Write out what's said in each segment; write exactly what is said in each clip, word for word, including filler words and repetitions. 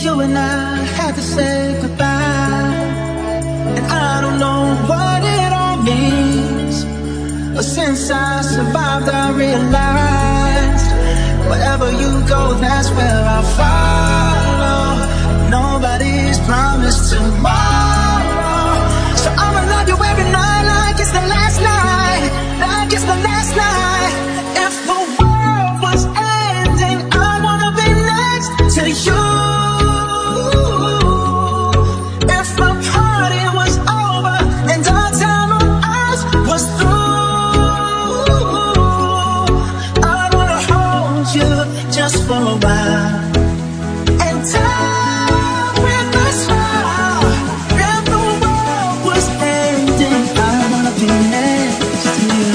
you and I had to say goodbye. And I don't know what it all means, but since I survived I realized wherever you go, that's where I'll follow. Nobody's promised tomorrow, so I'ma love you every night like it's the last night, like it's the last night. If the world was ending, I wanna be next to you. If the party was over and our time on us was through, I wanna hold you just for a while and die with a smile. If the world was ending, I wanna be next to you.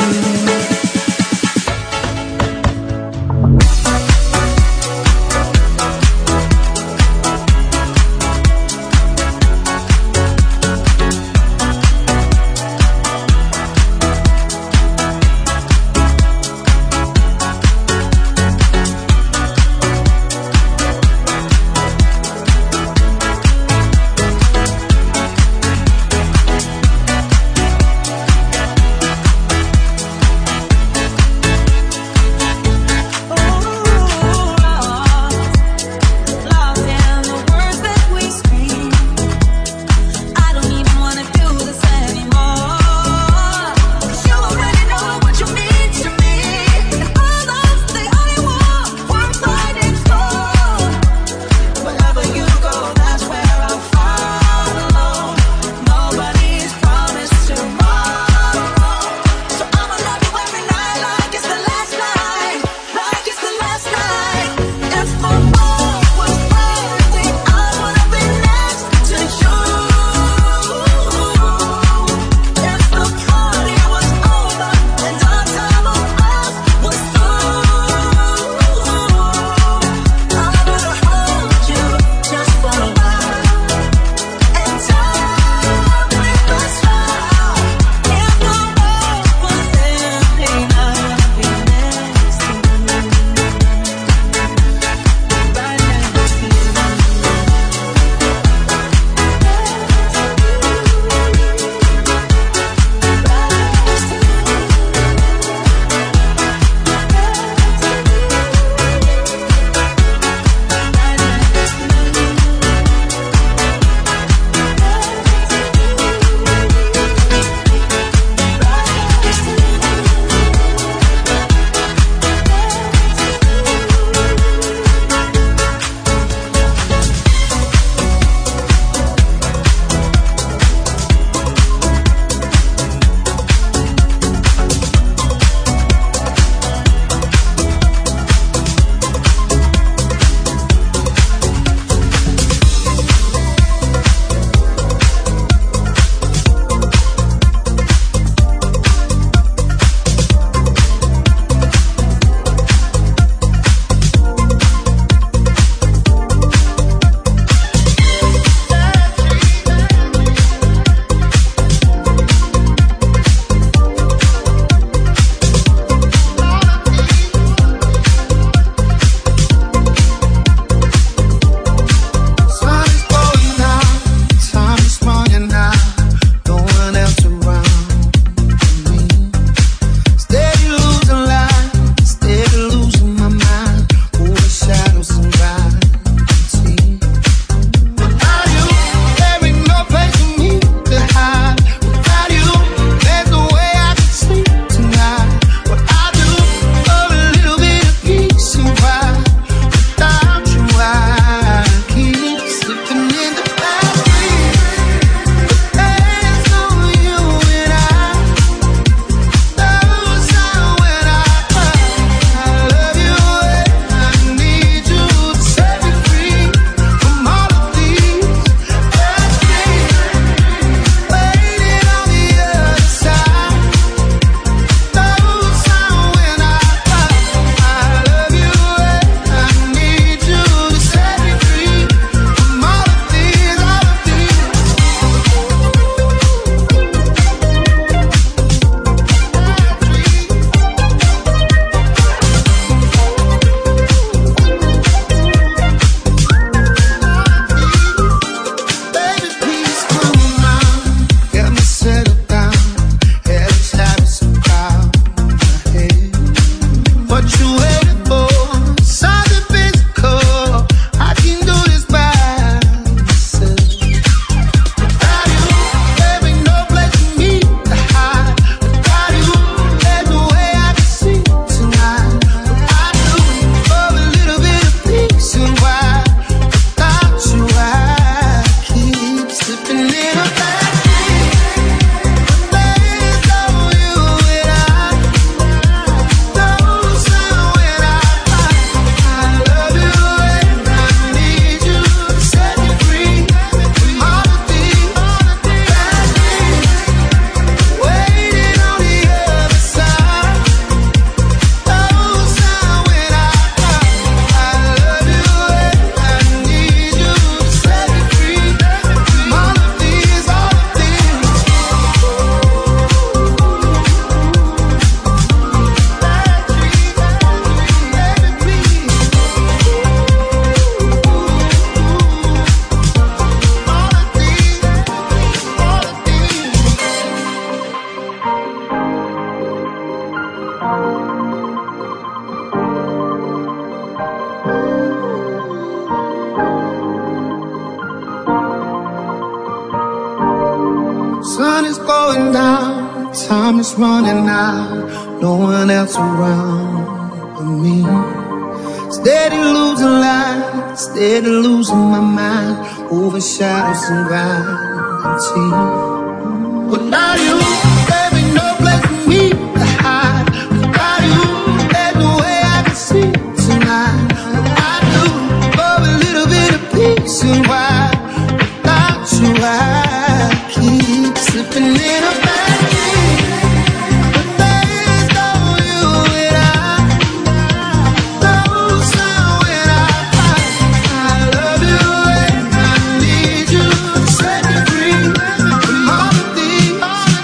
time is running out, no one else around but me. Steady losing light, steady losing my mind, over shadows and gravity. Without you, there ain't no place for me to hide. Without you, there's no way I can sleep tonight. I do for a little bit of peace and why without you I keep slipping in a bad dream. But there is no you and I, no sound when I find I love you and I need you to set me free from all of these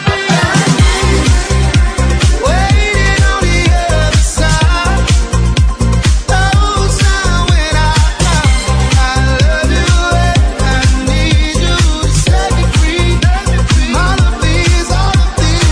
waiting on the other side. No sound when I find I love you and I need you to set me free from all of these, all of these.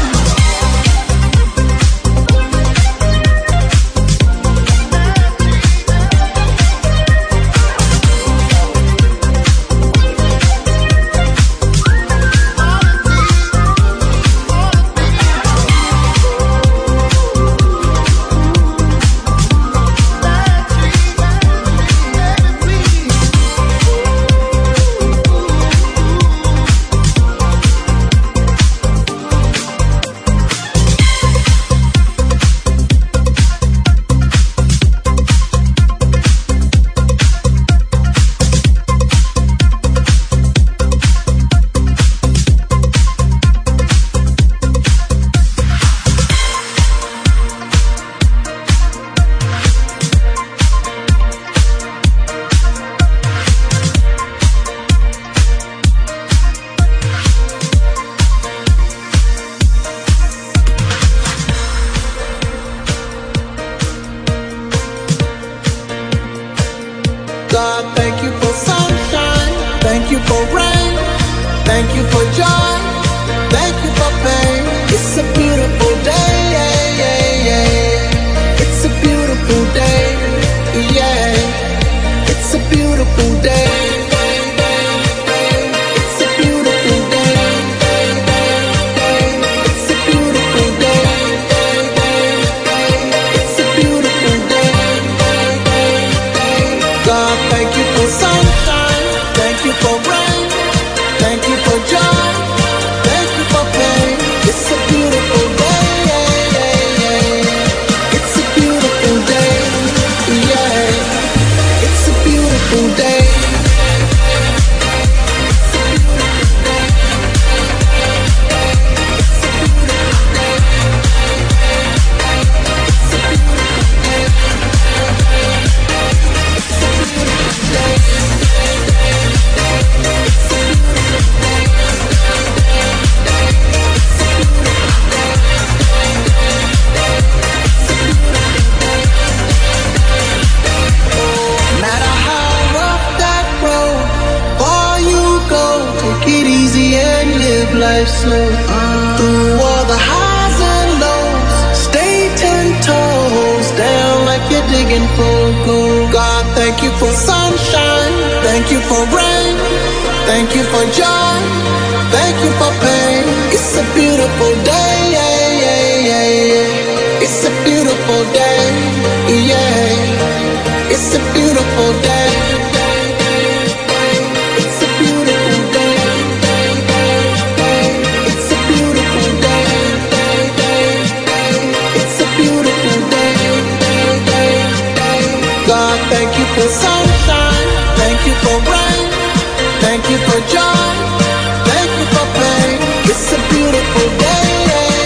God, thank you for sunshine, thank you for rain, thank you for joy, thank you for pain. It's a beautiful day, yeah, yeah, yeah. It's a beautiful day, yeah. It's a beautiful day. It's a beautiful day. It's a beautiful day. It's a beautiful day. God, thank you for sunshine, thank you for rain, thank you for joy, thank you for pain. It's a beautiful day, yeah, yeah, yeah. It's a beautiful day, yeah. It's a beautiful day. No matter how rough that road, far you go, take it easy and live life slow. Through all the highs and lows, stay ten toes down like you're digging for gold. God, thank you for sunshine, thank you for rain, thank you for joy, thank you for pain. It's a beautiful day, yeah, yeah, yeah, yeah. It's a beautiful day, yeah. It's a beautiful day. It's a beautiful day. It's a beautiful day. It's a beautiful day. God, thank you for sunshine, thank you for rain, thank you for joy, thank you for pain. It's a beautiful day, yeah,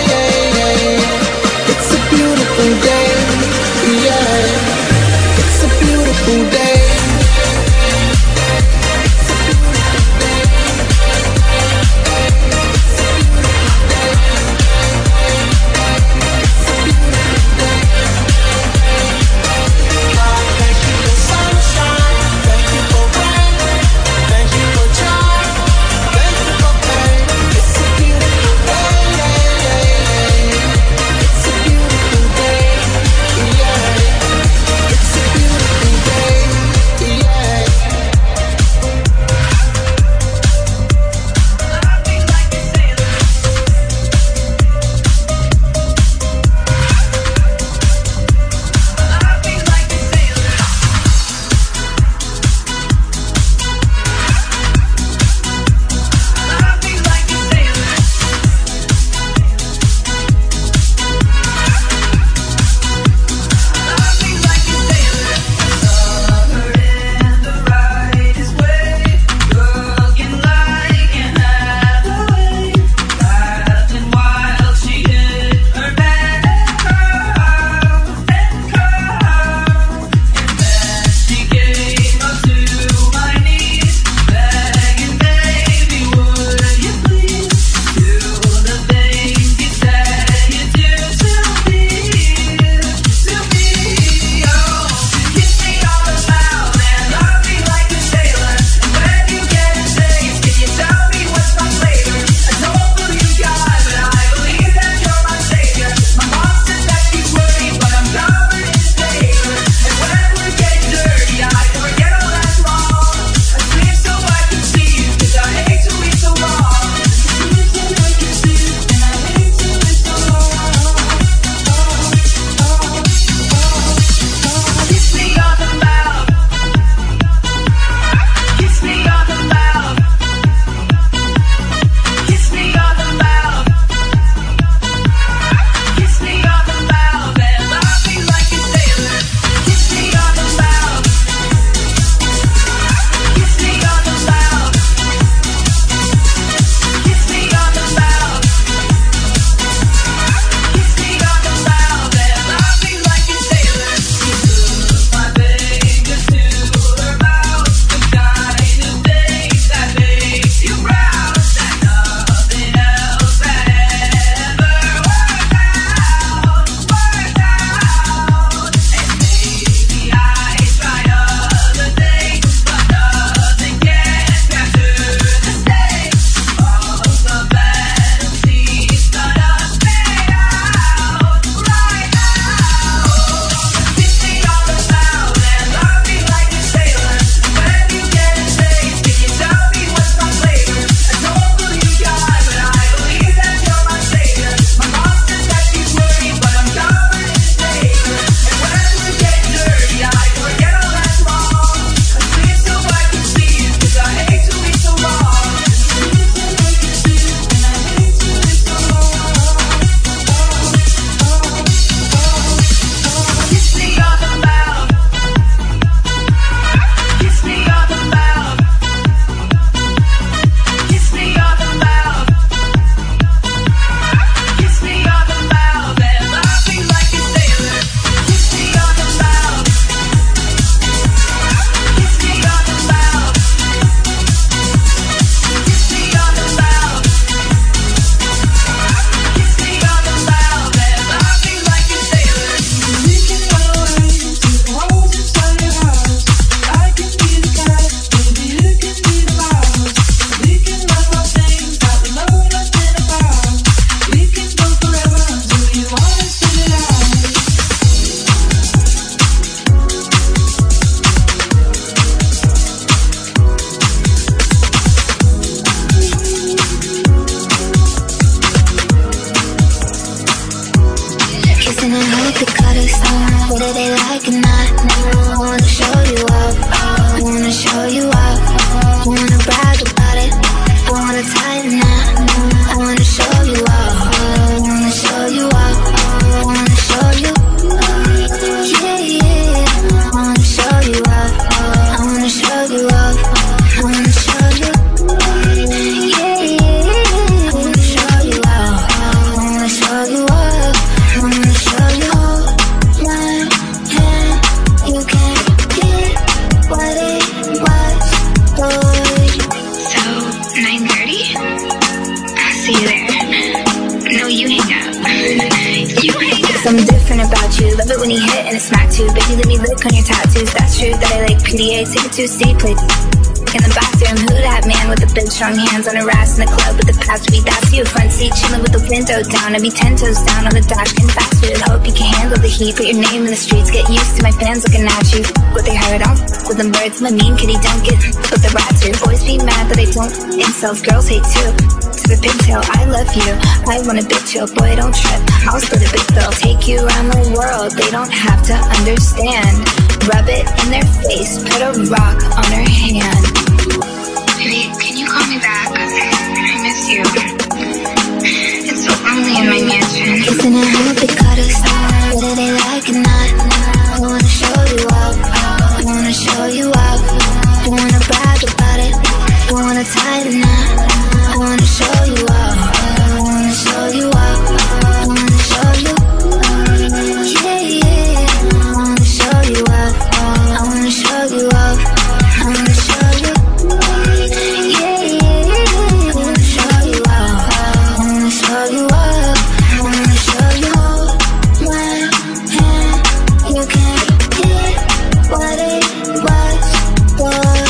something different about you. Love it when you hit and it smack too. Baby, let me lick on your tattoos. That's true that I like P D A. Take it to a C, play in the bathroom. Who that man with the big strong hands on her ass in the club with the past week? That's you. Front seat chilling with the window down. I be ten toes down on the dash, getting fast food. Hope you can handle the heat. Put your name in the streets. Get used to my fans looking at you. What they heard, I'm with them birds. I'm a mean kitty, don't get with the rats here. Boys be mad that I don't incels. Girls hate too. To the pigtail, I love you. I want a big chill, boy, don't trip. I'll split a big bill. Take you around the world. They don't have to understand. Rub it in their face. Put a rock on her hand. Baby, can you call me back? I miss you. It's so lonely in my mansion. Isn't it how they cut us? Whether they like it or not, I wanna show you up. I wanna show you up. I wanna brag about it. I wanna tie the knot. I wanna show you up. I wanna show you up. I wanna show you. Yeah, yeah. I wanna show you up. I wanna show you up. I wanna show you. Yeah, yeah. I wanna show you up. I wanna show you up. I wanna show you. One hand, you can't get what it was, boy.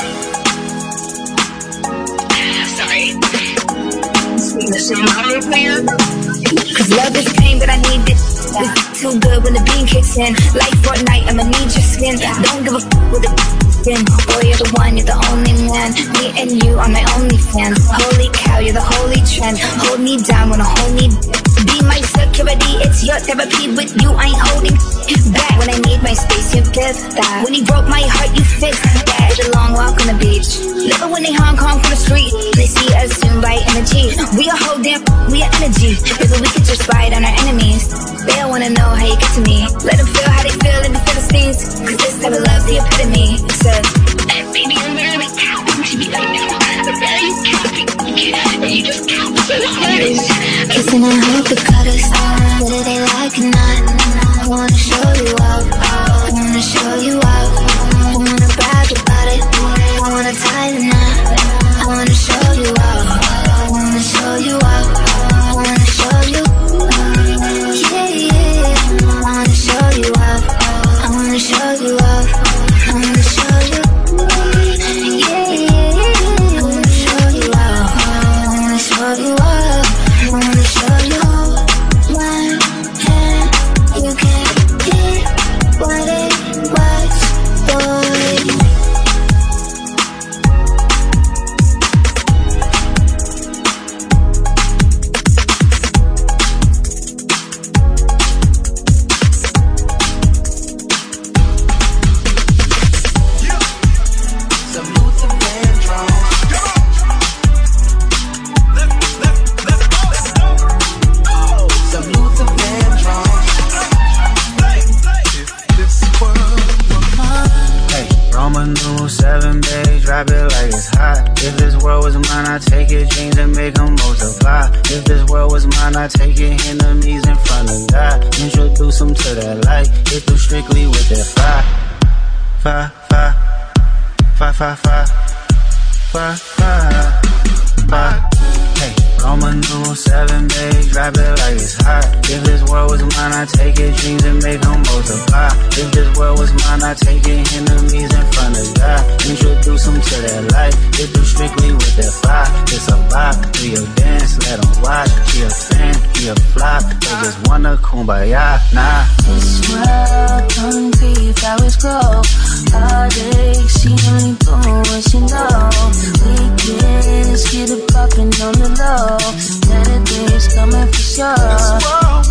Sorry. Cause love is pain, but I need this. It's too good when the beam kicks in. Like Fortnite, I'ma need your skin. Don't give a f with the skin. Boy, you're the one, you're the only man. Me and you are my only fans. Holy cow, you're the holy trend. Hold me down, wanna hold me. Be my security, it's your therapy. With you, I ain't holding back. When I need my space, you give that. When you broke my heart, you fixed that. It's a long walk on the beach. Never when they Hong Kong from the street. They see us soon by energy. We are whole damn, we are energy. Maybe we could just ride on our enemies. They don't wanna know how you get to me. Let them feel how they feel in the Philistines. Cause this type of love's the epitome. It says, baby, I'm literally counting to me right now. I'm barely counting. And you just count so hard. Kissing and hope it cut us. Whether they like it or not, I wanna show you up. I wanna show you up. I wanna brag about it. I wanna tie the knot. I wanna show you up. I wanna show you up. I wanna show you. Yeah, yeah. I wanna show you up. I wanna show you up. I wanna show you. Yeah, yeah. I wanna show you up. I wanna show you up. I wanna show you. One hand, you can't get what it was, boy. Drop it like it's hot. If this world was mine, I'd take it, dreams and make them multiply. If this world was mine, I'd take it, enemies in front of God. Introduce them to that light, hit them strictly with that fire. Fire, fire, fire, fire, fire, fire, fire, fire. Hey, Roman numeral seven, babe, drop it like it's hot. If this world was mine, I'd take it, dreams and make them multiply. If this world was mine, I'd take it, enemies in front of God. Introduce them to that light, hit them strictly with that fire. It's a block, do your dance, let them watch. She a fan, he a flock, they just wanna kumbaya, nah. This world don't grieve how it's grow. Heartache, she only doing what she know. Weekends, get it poppin' on the low. Better days coming for sure.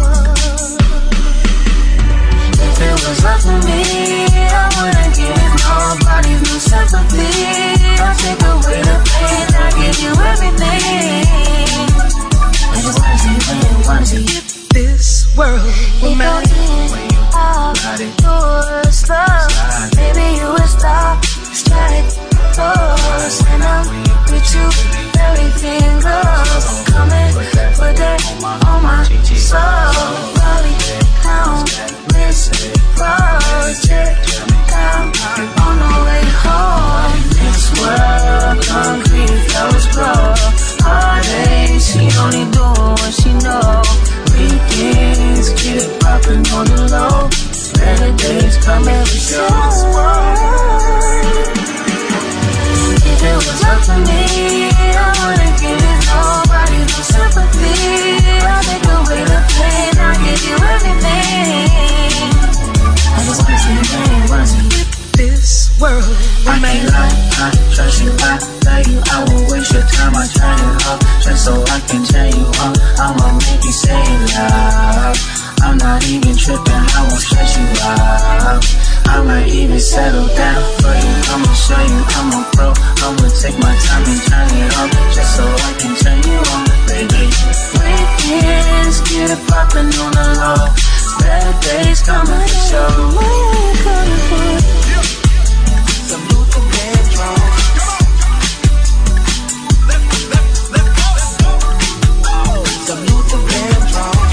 If it was up to me, I wouldn't give nobody no sympathy. I'll take away the pain, I'll give you everything. I just wanna see you play, wanna see you. This world will melt Off your slow. Maybe you would stop, strike, oh. love for me, I wanna give it nobody, no sympathy. I'll take away the pain, I'll give you everything. I just wanna see you play, wanna see you. This world I can't lie, I trust you, I love you. I won't waste your time, I turn it up just so I can tell you up. I'ma make you say love. I'm not even tripping, I won't stress you out. I might even settle down for you. I'ma show you I'm a pro. I'ma take my time and turn it up just so I can turn you on, baby. Weekends, get it poppin' on the low. Bad days coming for sure. Where you coming from? Some Luther Vandross. Some Luther Vandross.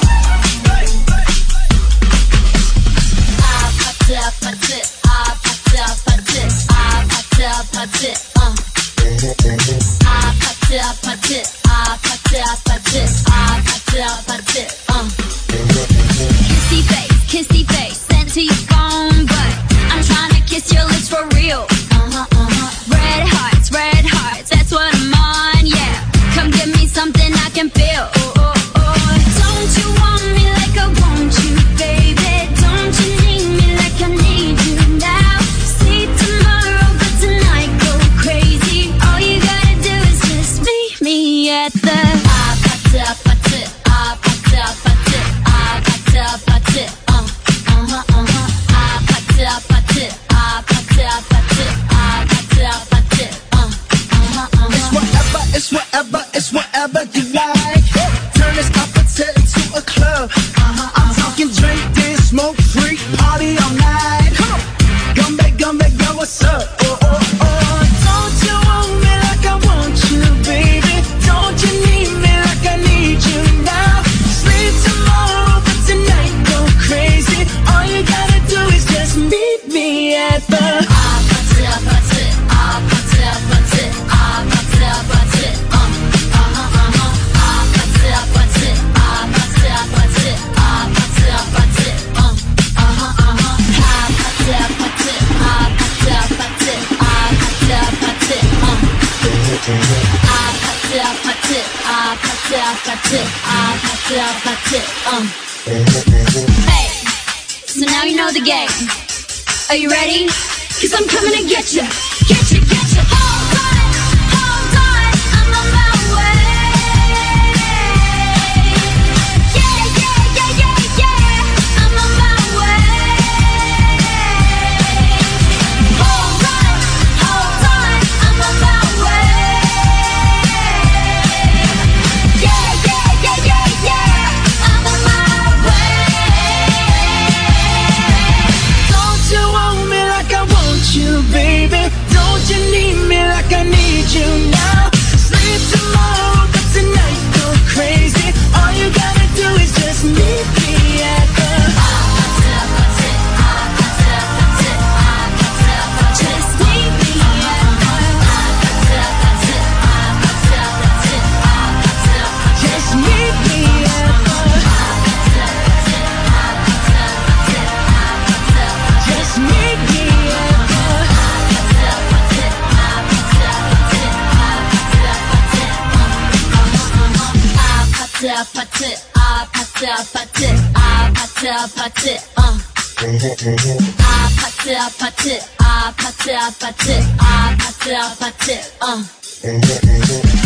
I put it, put it, I put it, put it, I put it, put it, uh. I put it, put it, I put it, put it, I put it, put it, uh. Kissy face, kissy face, sent to your phone, but I'm tryna kiss your lips for real. Uh-huh, uh-huh. Red hearts, red hearts, that's what I'm on, yeah. Come give me something I can feel. Oh, oh, oh. Don't you want me like I want you, baby? Don't you need me like I need you now? See tomorrow, but tonight go crazy. All you gotta do is just meet me at the I put it, put it, I put it, put it, I put it, put it, uh, uh-huh, uh-huh. I put it, put it, I put it, put it, I put it, put it, uh, uh-huh, uh-huh. It's whatever, it's whatever, it's whatever you like. Turn this opposite into a club. Uh-huh, I'm talking drink, dance, smoke, freak, party all night. Come on, Gumbe, Gumbe, yo, what's up? Oh, oh, oh. Don't you want me like I want you, baby? Don't you need me like I need you now? Sleep tomorrow, but tonight go crazy. All you gotta do is just meet me at the I put it, put it, I put it, put it, I put it, put it, uh, uh-huh, uh-huh. I put it, put it, I put it, put it, I put it, put it, uh, uh-huh, uh-huh. I put it, put it, I put it, put it, I put it, put it, uh. I put it, put it, I put it, put it, I put it, put it, uh. Hey, so now you know the game. Are you ready? Cause I'm coming to get ya, get ya, get ya. Hold on, hold on, I'm on my way. Yeah, yeah, yeah, yeah, yeah, I'm on my way. Hold on, hold on, I'm on my way. Yeah, yeah, yeah, yeah, yeah, I'm on my way. Don't you want me like I want you, baby? Don't you need me like I need you now? Sleep tomorrow, but tonight go crazy. All you gotta do is just meet me at the Just meet me at Just meet me at the Just meet me at I put it, I put it, put it, I put it, put it, uh. I put it, put it, I put it, put it, I put it, put it, uh.